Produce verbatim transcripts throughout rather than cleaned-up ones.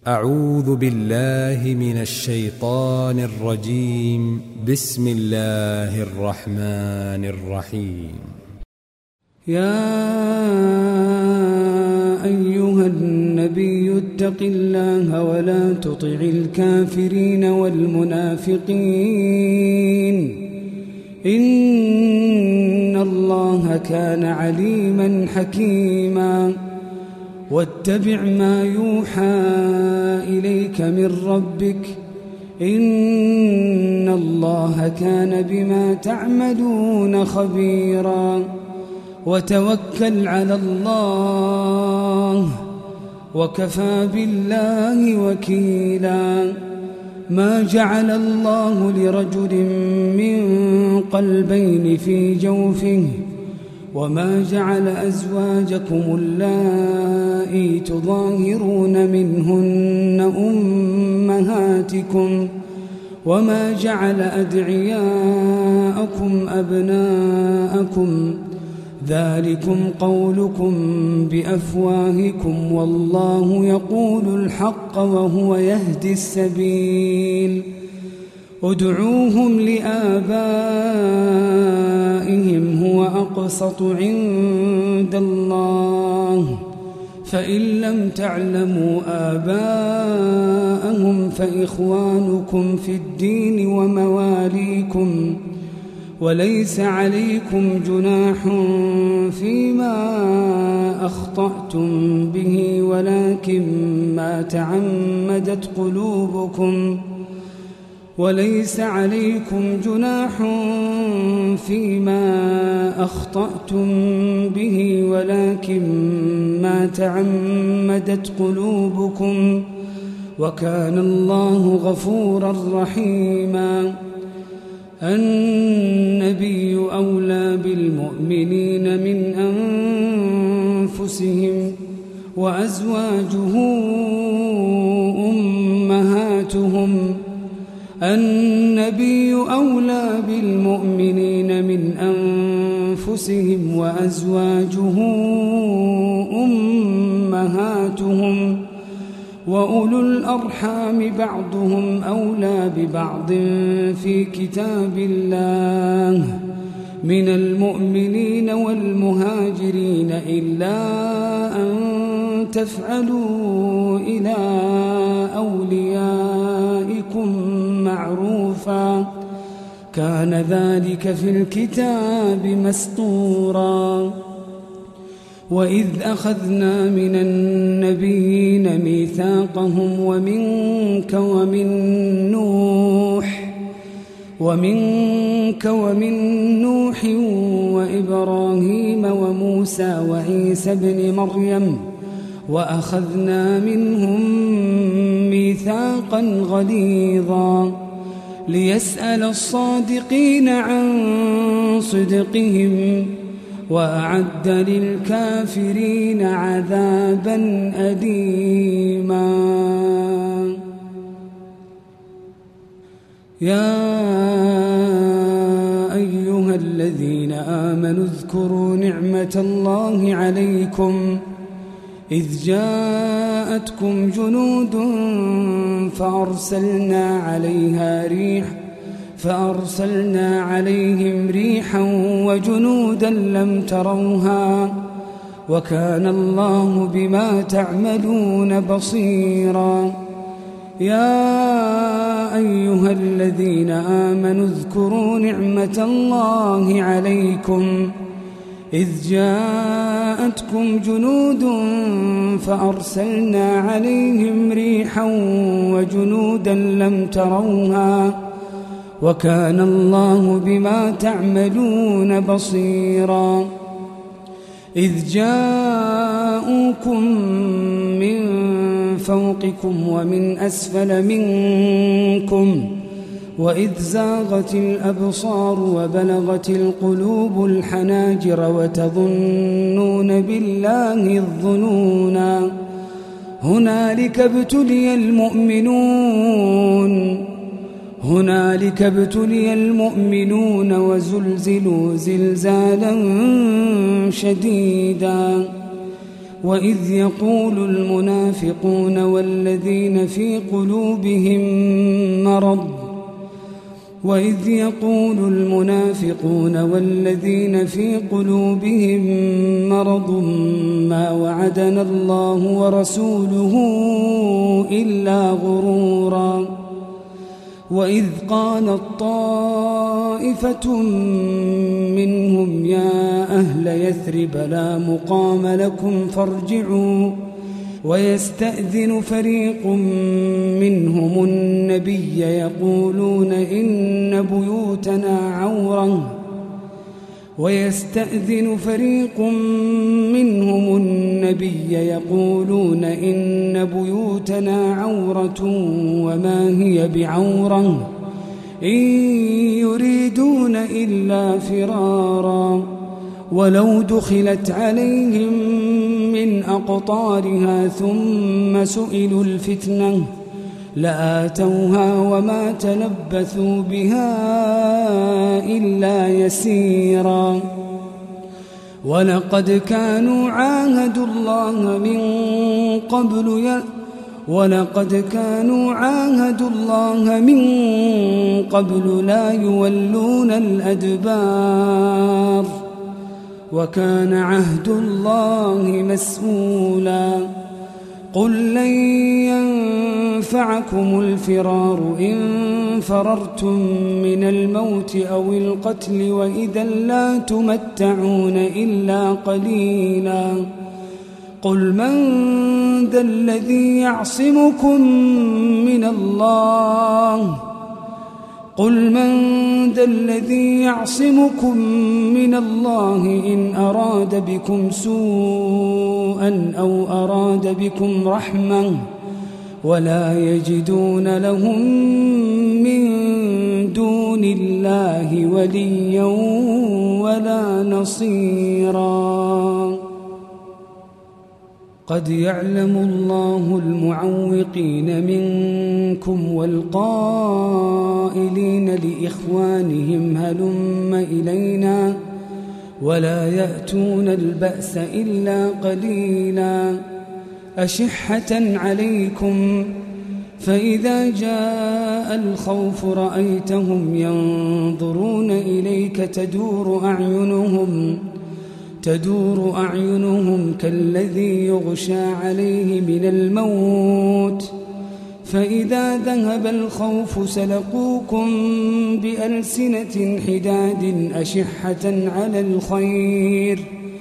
أعوذ بالله من الشيطان الرجيم. بسم الله الرحمن الرحيم. يا أيها النبي اتق الله ولا تطع الكافرين والمنافقين إن الله كان عليما حكيما. واتبع ما يوحى إليك من ربك إن الله كان بما تعملون خبيرا. وتوكل على الله وكفى بالله وكيلا. ما جعل الله لرجل من قلبين في جوفه وما جعل أزواجكم اللائي تظاهرون منهن أمهاتكم وما جعل أدعياءكم أبناءكم ذلكم قولكم بأفواهكم والله يقول الحق وهو يهدي السبيل. ادعوهم لآبائهم هو أقسط عند الله فإن لم تعلموا آباءهم فإخوانكم في الدين ومواليكم وليس عليكم جناح فيما أخطأتم به ولكن ما تعمدت قلوبكم وليس عليكم جناح فيما أخطأتم به ولكن ما تعمدت قلوبكم وكان الله غفورا رحيما. النبي أولى بالمؤمنين من أنفسهم وأزواجه أمهاتهم النبي أولى بالمؤمنين من أنفسهم وأزواجه أمهاتهم وأولو الأرحام بعضهم أولى ببعض في كتاب الله من المؤمنين والمهاجرين إلا أن تفعلوا إلى أوليائكم معروفا كان ذلك في الكتاب مسطورا. وإذ أخذنا من النبيين ميثاقهم ومنك ومن نوح ومنك ومن نوح وإبراهيم وموسى وعيسى ابن مريم وأخذنا منهم ميثاقا غليظا ليسأل الصادقين عن صدقهم وأعد للكافرين عذابا أليما. يا أيها الذين آمنوا اذكروا نعمة الله عليكم إذ جاءتكم جنود فأرسلنا عليها ريح فأرسلنا عليهم ريحا وجنودا لم تروها وكان الله بما تعملون بصيرا. يا أيها الذين آمنوا اذكروا نعمة الله عليكم إذ جاءتكم جنود فأرسلنا عليهم ريحا وجنودا لم تروها وكان الله بما تعملون بصيرا. إذ جاءوكم من فوقكم ومن أسفل منكم وإذ زاغت الأبصار وبلغت القلوب الحناجر وتظنون بالله الظنونا هنالك ابتلي المؤمنون هنالك ابتلي المؤمنون وزلزلوا زلزالا شديدا وإذ يقول المنافقون والذين في قلوبهم مرض وإذ يقول المنافقون والذين في قلوبهم مرض ما وعدنا الله ورسوله إلا غرورا وإذ قالت طائفة منهم يا أهل يثرب لا مقام لكم فارجعوا ويستأذن فريق منهم النبي يقولون إن بيوتنا عورة ويستأذن فريق منهم النبي يقولون إن بيوتنا عورة وما هي بعورة إن يريدون إلا فرارا ولو دخلت عليهم من أقطارها ثم سئلوا الفتنة لآتوها وما تلبثوا بها إلا يسيرا ولقد كانوا عاهدوا الله من قبل ي... ولقد كانوا عاهدوا الله من قبل لا يولون الأدبار وكان عهد الله مسؤولا قل لن ينفعكم الفرار إن فررتم من الموت أو القتل وإذا لا تمتعون إلا قليلا قل من ذا الذي يعصمكم من الله قل من ذا الذي يعصمكم من الله إن أراد بكم سوءا أو أراد بكم رحمة ولا يجدون لهم من دون الله وليا ولا نصيرا قد يعلم الله المعوقين منكم والقائلين لإخوانهم هلم إلينا ولا يأتون البأس إلا قليلا أشحة عليكم فإذا جاء الخوف رأيتهم ينظرون إليك تدور أعينهم تدور أعينهم كالذي يغشى عليه من الموت فإذا ذهب الخوف سلقوكم بألسنة حداد أشحة على الخير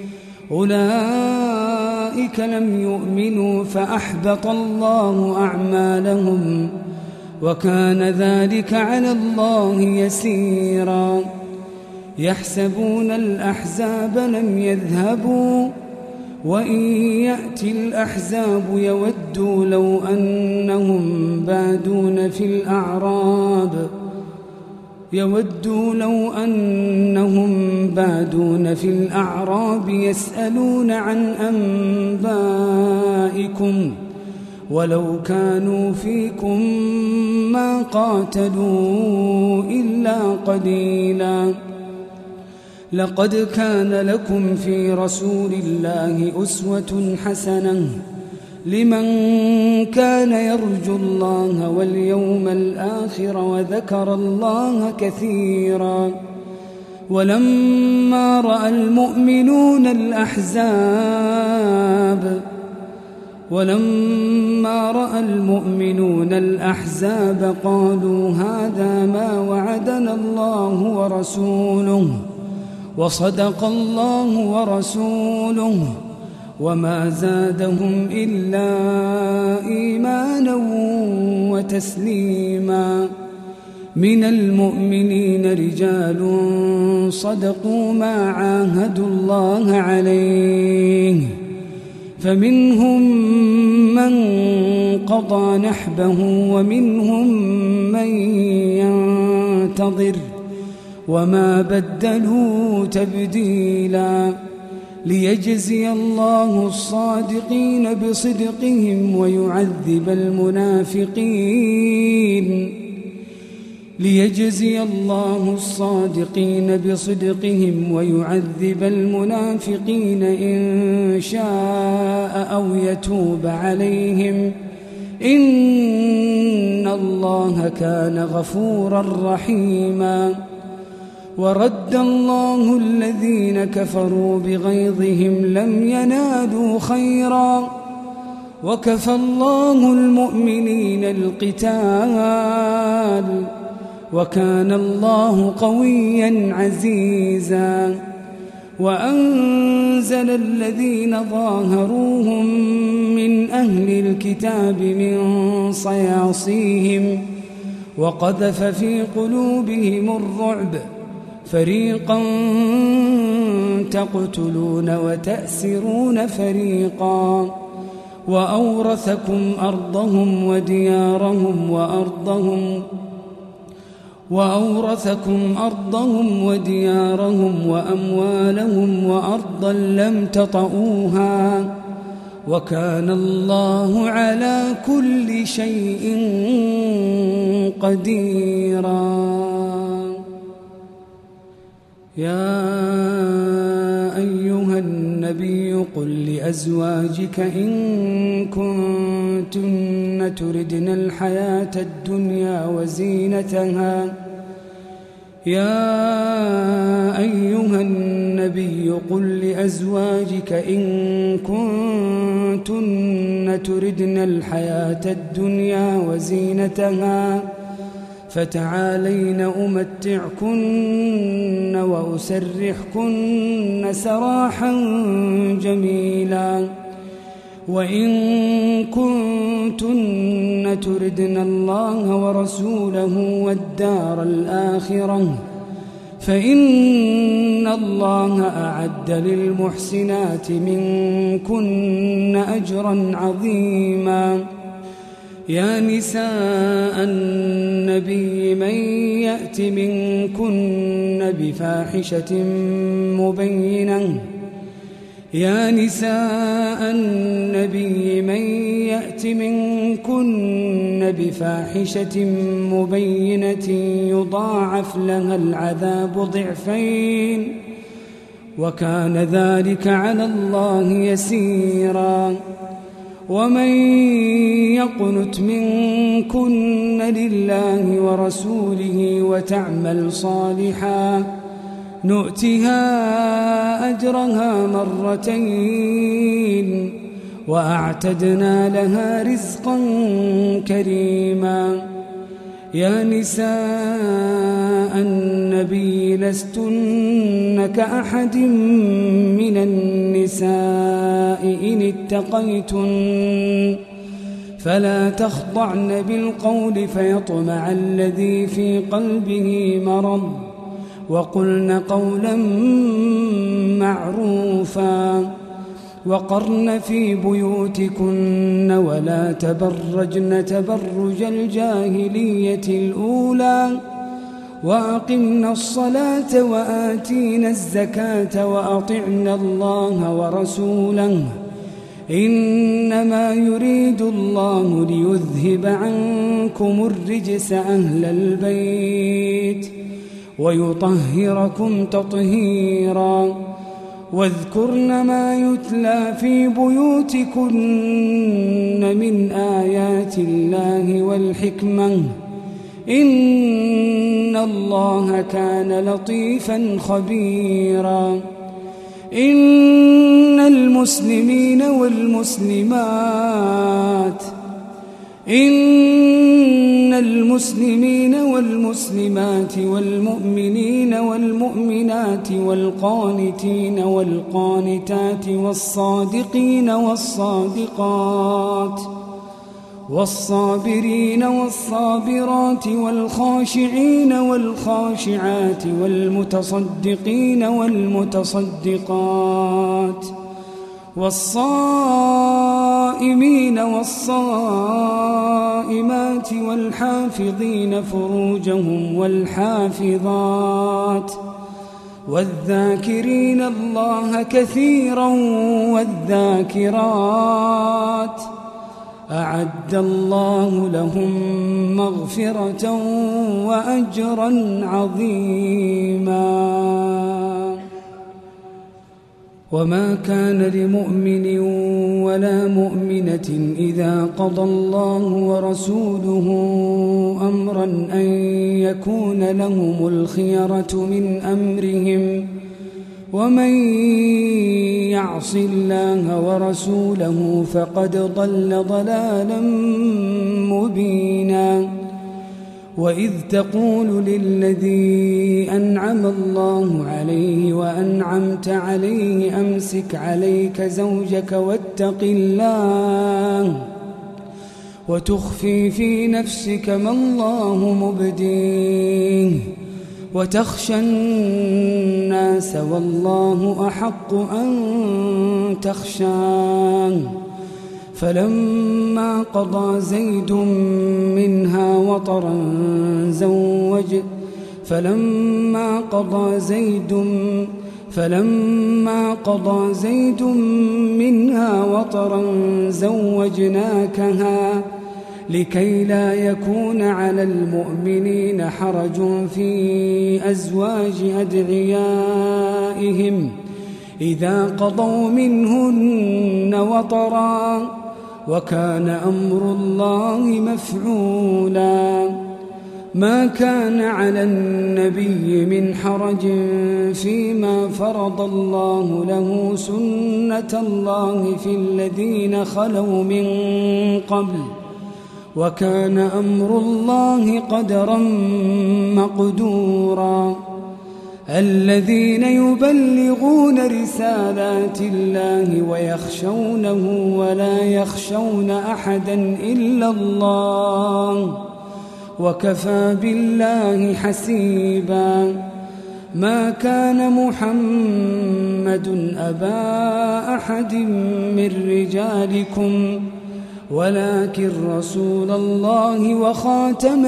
أولئك لم يؤمنوا فأحبط الله أعمالهم وكان ذلك على الله يسيرا يحسبون الأحزاب لم يذهبوا وإن يأتي الأحزاب يودوا لو أنهم بادون في الأعراب يودوا لو أنهم بادون في الأعراب يسألون عن أنبائكم ولو كانوا فيكم ما قاتلوا إلا قليلا لقد كان لكم في رسول الله أسوة حسنة لمن كان يرجو الله واليوم الآخر وذكر الله كثيرا ولما رأى المؤمنون الأحزاب ولما رأى المؤمنون الأحزاب قالوا هذا ما وعدنا الله ورسوله وصدق الله ورسوله وما زادهم إلا إيمانا وتسليما من المؤمنين رجال صدقوا ما عاهدوا الله عليه فمنهم من قضى نحبه ومنهم من ينتظر وما بدلوا تبديلا ليجزي الله الصادقين بصدقهم ويعذب المنافقين ليجزي الله الصادقين بصدقهم ويعذب المنافقين إن شاء أو يتوب عليهم إن الله كان غفورا رحيما. ورد الله الذين كفروا بغيظهم لم ينالوا خيرا وكفى الله المؤمنين القتال وكان الله قويا عزيزا. وأنزل الذين ظاهروهم من أهل الكتاب من صياصيهم وقذف في قلوبهم الرعب فريقا تقتلون وتأسرون فريقا وأورثكم أرضهم وديارهم وأرضهم وأورثكم أرضهم وديارهم وأموالهم وأرضا لم تطئوها وكان الله على كل شيء قديرا. يا أيها النبي قل لأزواجك إن كنتن تردن الحياة الدنيا وزينتها يا أيها النبي قل لأزواجك إن كنتن تردن الحياة الدنيا وزينتها فتعالين أمتعكن وأسرحكن سراحا جميلا. وإن كنتن تردن الله ورسوله والدار الآخرة فإن الله أعد للمحسنات منكن أجرا عظيما. يا نساء النبي من يأت منكن بفاحشة مبينة يا نساء النبي من يأت منكن بفاحشة مبينة يضاعف لها العذاب ضعفين وكان ذلك على الله يسيرا. ومن يقنت منكن لله ورسوله وتعمل صالحا نؤتها أجرها مرتين وأعتدنا لها رزقا كريما. يا نساء النبي لستن كأحد من النساء إن اتقيتن فلا تخضعن بالقول فيطمع الذي في قلبه مرض وقلن قولا معروفا وقرن في بيوتكن ولا تبرجن تبرج الجاهلية الأولى وأقمنا الصلاة وآتينا الزكاة وأطعنا الله ورسوله إنما يريد الله ليذهب عنكم الرجس أهل البيت ويطهركم تطهيرا. واذكرن ما يتلى في بيوتكن من آيات الله والحكمة إن الله كان لطيفا خبيرا. إن المسلمين والمسلمات إن المسلمين والمسلمات والمؤمنين والمؤمنات والقانتين والقانتات والصادقين والصادقات والصابرين والصابرات والخاشعين والخاشعات والمتصدقين والمتصدقات والصائمين والصائمات والحافظين فروجهم والحافظات والذاكرين الله كثيرا والذاكرات أعد الله لهم مغفرة وأجرا عظيما. وما كان لمؤمن ولا مؤمنة إذا قضى الله ورسوله أمرا أن يكون لهم الخيرة من أمرهم، ومن يعص الله ورسوله فقد ضل ضلالا مبينا. وإذ تقول للذي أنعم الله عليه وأنعمت عليه أمسك عليك زوجك واتق الله وتخفي في نفسك ما الله مبديه وتخشى الناس والله أحق أن تخشاه. فلما قضى زيد منها وطرا زوج فلما قضى زيد فلما قضى زيد منها وطرا زوجناكها لكي لا يكون على المؤمنين حرج في أزواج أدعيائهم إذا قضوا منهن وطرا، وكان أمر الله مفعولا. ما كان على النبي من حرج فيما فرض الله له، سنة الله في الذين خلوا من قبل، وكان أمر الله قدرا مقدورا. الذين يبلغون رسالات الله ويخشونه ولا يخشون أحدا إلا الله، وكفى بالله حسيبا. ما كان محمد أبا أحد من رجالكم ولكن رسول الله وخاتم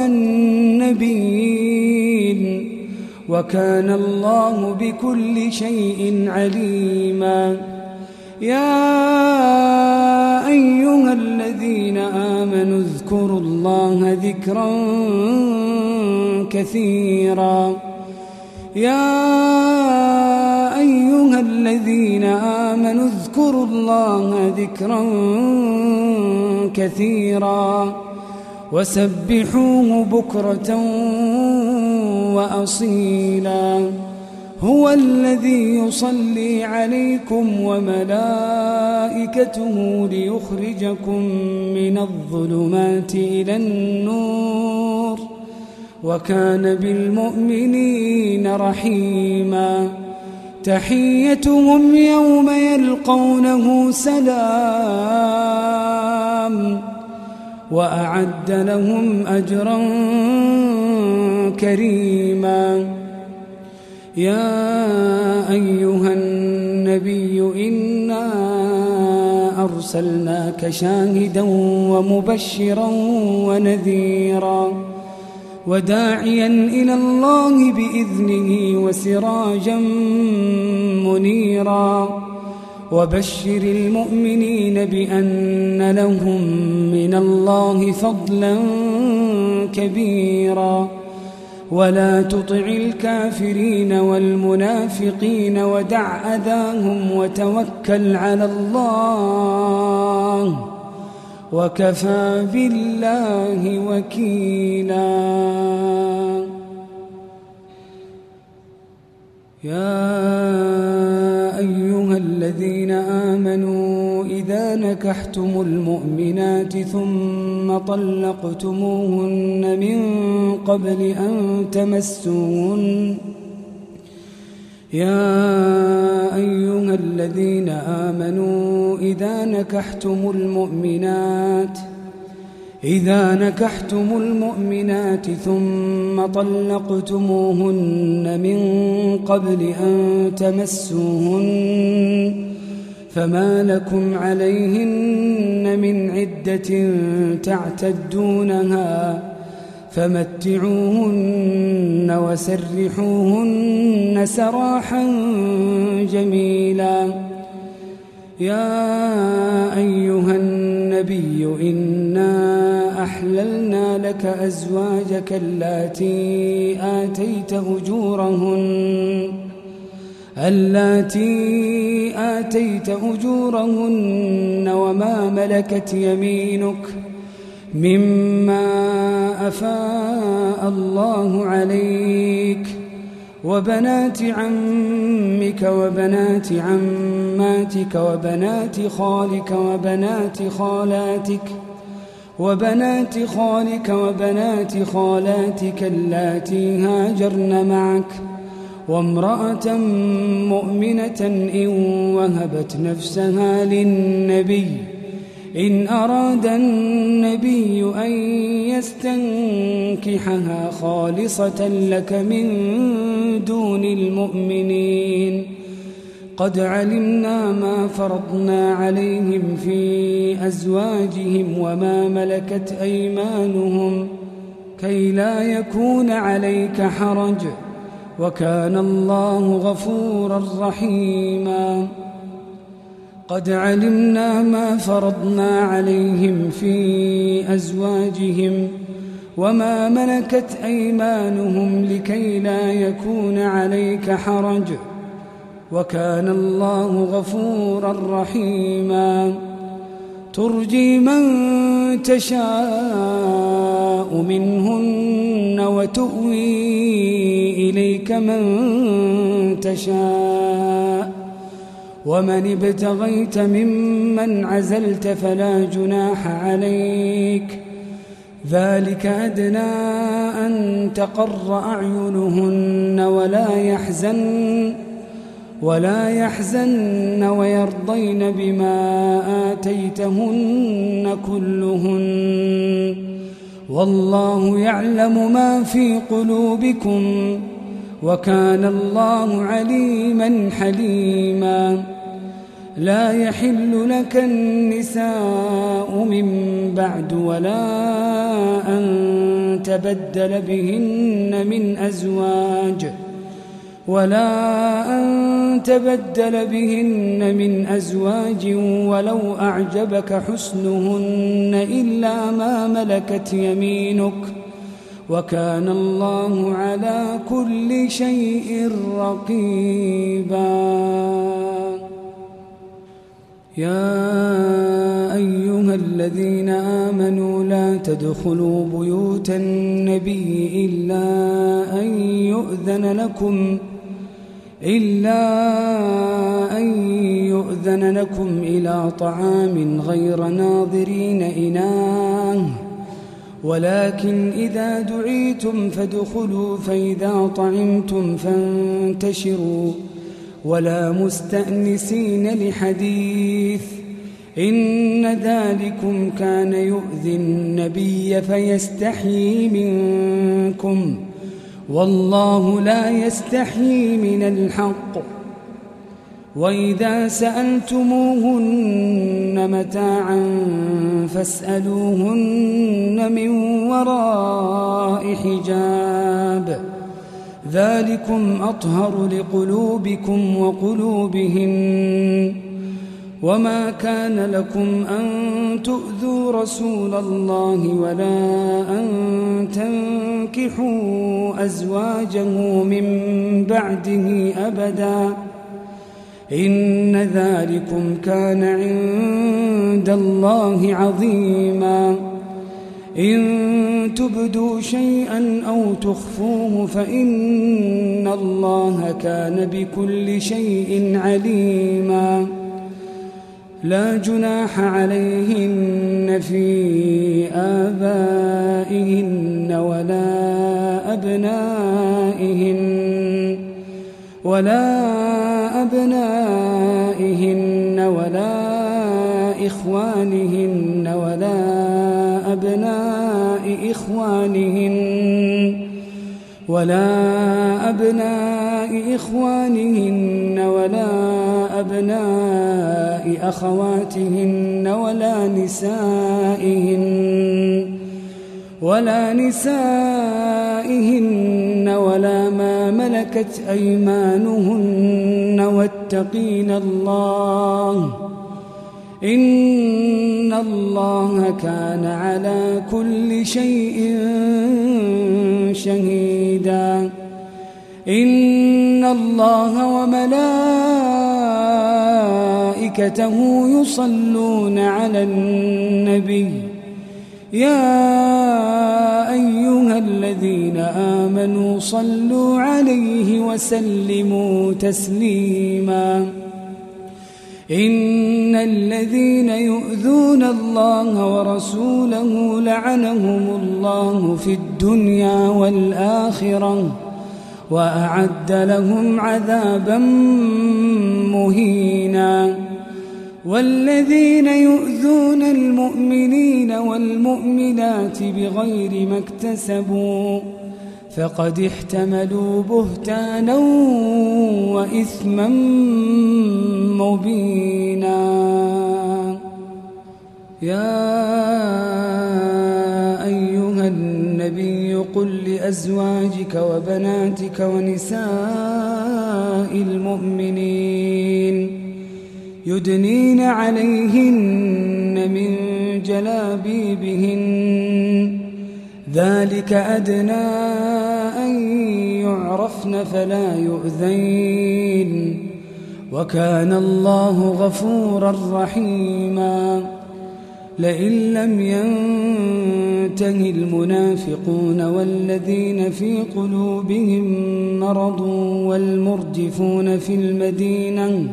النبيين، وكان الله بكل شيء عليما. يا أيها الذين آمنوا اذكروا الله ذكرا كثيرا يا أيها الذين آمنوا اذكروا الله ذكرا كثيرا وسبحوه بكرة وأصيلا. هو الذي يصلي عليكم وملائكته ليخرجكم من الظلمات إلى النور، وكان بالمؤمنين رحيما. تحيتهم يوم يلقونه سلام، وأعد لهم أجرا كريما. يا أيها النبي إنا أرسلناك شاهدا ومبشرا ونذيرا وداعيا إلى الله بإذنه وسراجا منيرا. وبشر المؤمنين بأن لهم من الله فضلا كبيرا. ولا تطع الكافرين والمنافقين ودع أذاهم وتوكل على الله، وكفى بالله وكيلا. يا أيها الذين آمنوا إذا نكحتم المؤمنات ثم طلقتموهن من قبل أن تمسوهن يا أيها الذين آمنوا إذا نكحتم المؤمنات إذا نكحتم المؤمنات ثم طلقتموهن من قبل أن تمسوهن فما لكم عليهن من عدة تعتدونها فمتعوهن وسرحوهن سراحا جميلا. يا أيها النبي إنا أحللنا لك أزواجك اللاتي آتيت أجورهن اللاتي آتيت أجورهن وما ملكت يمينك مما أفاء الله عليك وبنات عمك وبنات عماتك وبنات خالك وبنات خالاتك وبنات خالك وبنات خالاتك اللاتي هاجرن معك وامرأة مؤمنة إن وهبت نفسها للنبي إن أراد النبي أن يستنكحها خالصة لك من دون المؤمنين قد علمنا ما فرضنا عليهم في أزواجهم وما ملكت أيمانهم كي لا يكون عليك حرج وكان الله غفورا رحيما قد علمنا ما فرضنا عليهم في أزواجهم وما ملكت أيمانهم لكي لا يكون عليك حرج وكان الله غفورا رحيما ترجي من تشاء منهن وتؤوي إليك من تشاء ومن ابتغيت ممن عزلت فلا جناح عليك ذلك أدنى أن تقر أعينهن ولا يحزن ولا يحزن ويرضين بما آتيتهن كلهن والله يعلم ما في قلوبكم وكان الله عليما حليما لا يحل لك النساء من بعد ولا أن تبدل بهن من أزواج ولا أن تبدل بهن من أزواج ولو أعجبك حسنهن إلا ما ملكت يمينك وكان الله على كل شيء رقيبا يا أيها الذين آمنوا لا تدخلوا بيوت النبي إلا أن يؤذن لكم إلا أن يؤذن لكم إلى طعام غير ناظرين إناه ولكن إذا دعيتم فادخلوا فإذا طعمتم فانتشروا ولا مستأنسين لحديث إن ذلكم كان يؤذي النبي فيستحيي منكم والله لا يستحيي من الحق وإذا سألتموهن متاعا فاسألوهن من وراء حجاب ذلكم أطهر لقلوبكم وقلوبهن وما كان لكم أن تؤذوا رسول الله ولا أن تنكحوا أزواجه من بعده أبدا إن ذلكم كان عند الله عظيما إن تبدوا شيئا أو تخفوه فإن الله كان بكل شيء عليما لا جناح عليهن في آبائهن ولا أبنائهن ولا أبنائهن ولا إخوانهن ولا أبناء إخوانهن ولا أبناء إخوانهن ولا أبناء أخواتهن ولا نسائهن ولا نسائهن ولا ما ملكت أيمانهن واتقين الله إن الله كان على كل شيء شهيدا إن الله وملائكته يصلون على النبي يا أيها الذين آمنوا صلوا عليه وسلموا تسليما إن الذين يؤذون الله ورسوله لعنهم الله في الدنيا والآخرة وأعد لهم عذابا مهينا والذين يؤذون المؤمنين والمؤمنات بغير ما اكتسبوا فقد احتملوا بهتانا وإثما مبينا يا أيها النبي قل لأزواجك وبناتك ونساء المؤمنين يدنين عليهن من جلابيبهن ذلك أدنى أن يعرفن فلا يؤذين وكان الله غفورا رحيما لئن لم ينته المنافقون والذين في قلوبهم مرض والمرجفون في المدينة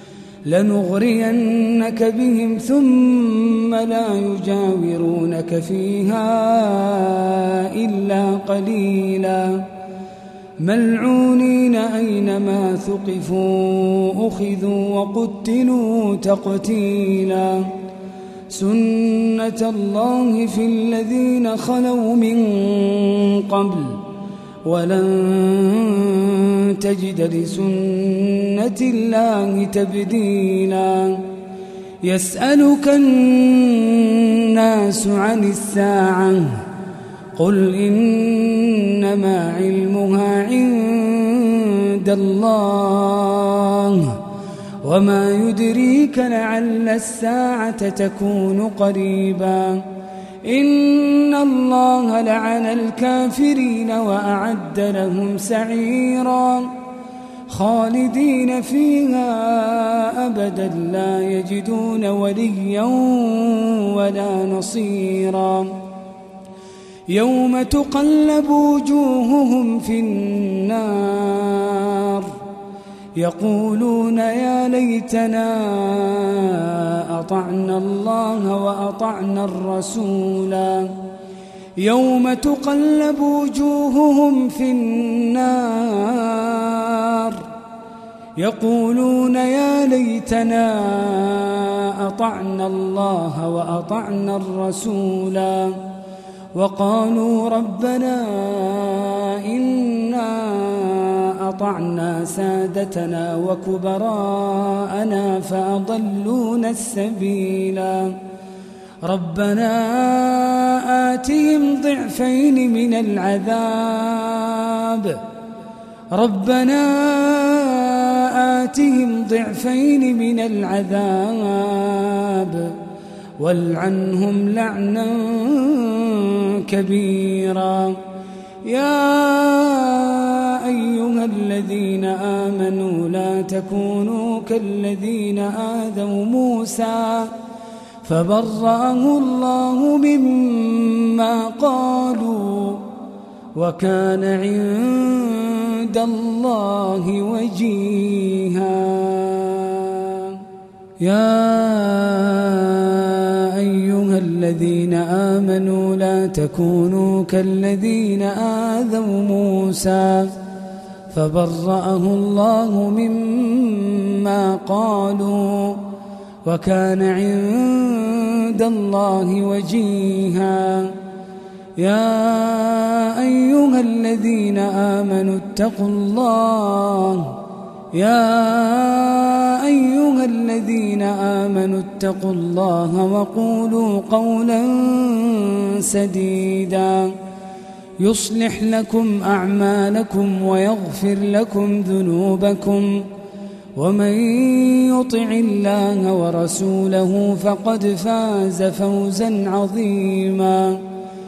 لنغرينك بهم ثم لا يجاورونك فيها إلا قليلا ملعونين أينما ثقفوا أخذوا وقتلوا تقتيلا سنة الله في الذين خلوا من قبل ولن تجد لسنة الله تبديلا يسألك الناس عن الساعة قل إنما علمها عند الله وما يدريك لعل الساعة تكون قريبا إن الله لعن الكافرين وأعد لهم سعيرا خالدين فيها أبدا لا يجدون وليا ولا نصيرا يوم تقلب وجوههم في النار يقولون يا ليتنا أطعنا الله وأطعنا الرسولا يوم تقلب وجوههم في النار يقولون يا ليتنا أطعنا الله وأطعنا الرسولا وقالوا ربنا إنا أطعنا سادتنا وكبراءنا فأضلونا السبيلا ربنا آتهم ضعفين من العذاب ربنا آتهم ضعفين من العذاب والعنهم لعنا كبيرا يا أيها الذين آمنوا لا تكونوا كالذين آذوا موسى فبرأه الله مما قالوا وكان عند الله وجيها يا أيها الذين آمنوا لا تكونوا كالذين آذوا موسى فبرأه الله مما قالوا وكان عند الله وجيها يا أيها الذين آمنوا اتقوا الله يا أيها الذين آمنوا اتقوا الله وقولوا قولا سديدا يصلح لكم أعمالكم ويغفر لكم ذنوبكم ومن يطع الله ورسوله فقد فاز فوزا عظيما.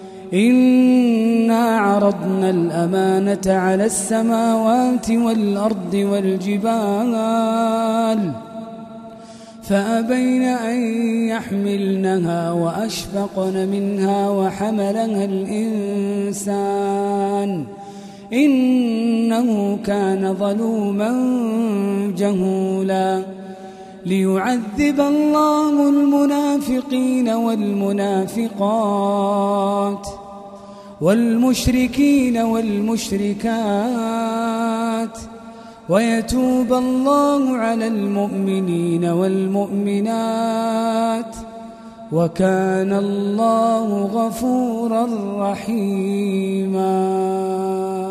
إنا عرضنا الأمانة على السماوات والأرض والجبال فأبين أن يحملنها وأشفقن منها وحملها الإنسان إنه كان ظلوما جهولا. ليعذب الله المنافقين والمنافقات والمشركين والمشركات ويتوب الله على المؤمنين والمؤمنات وكان الله غفورا رحيما.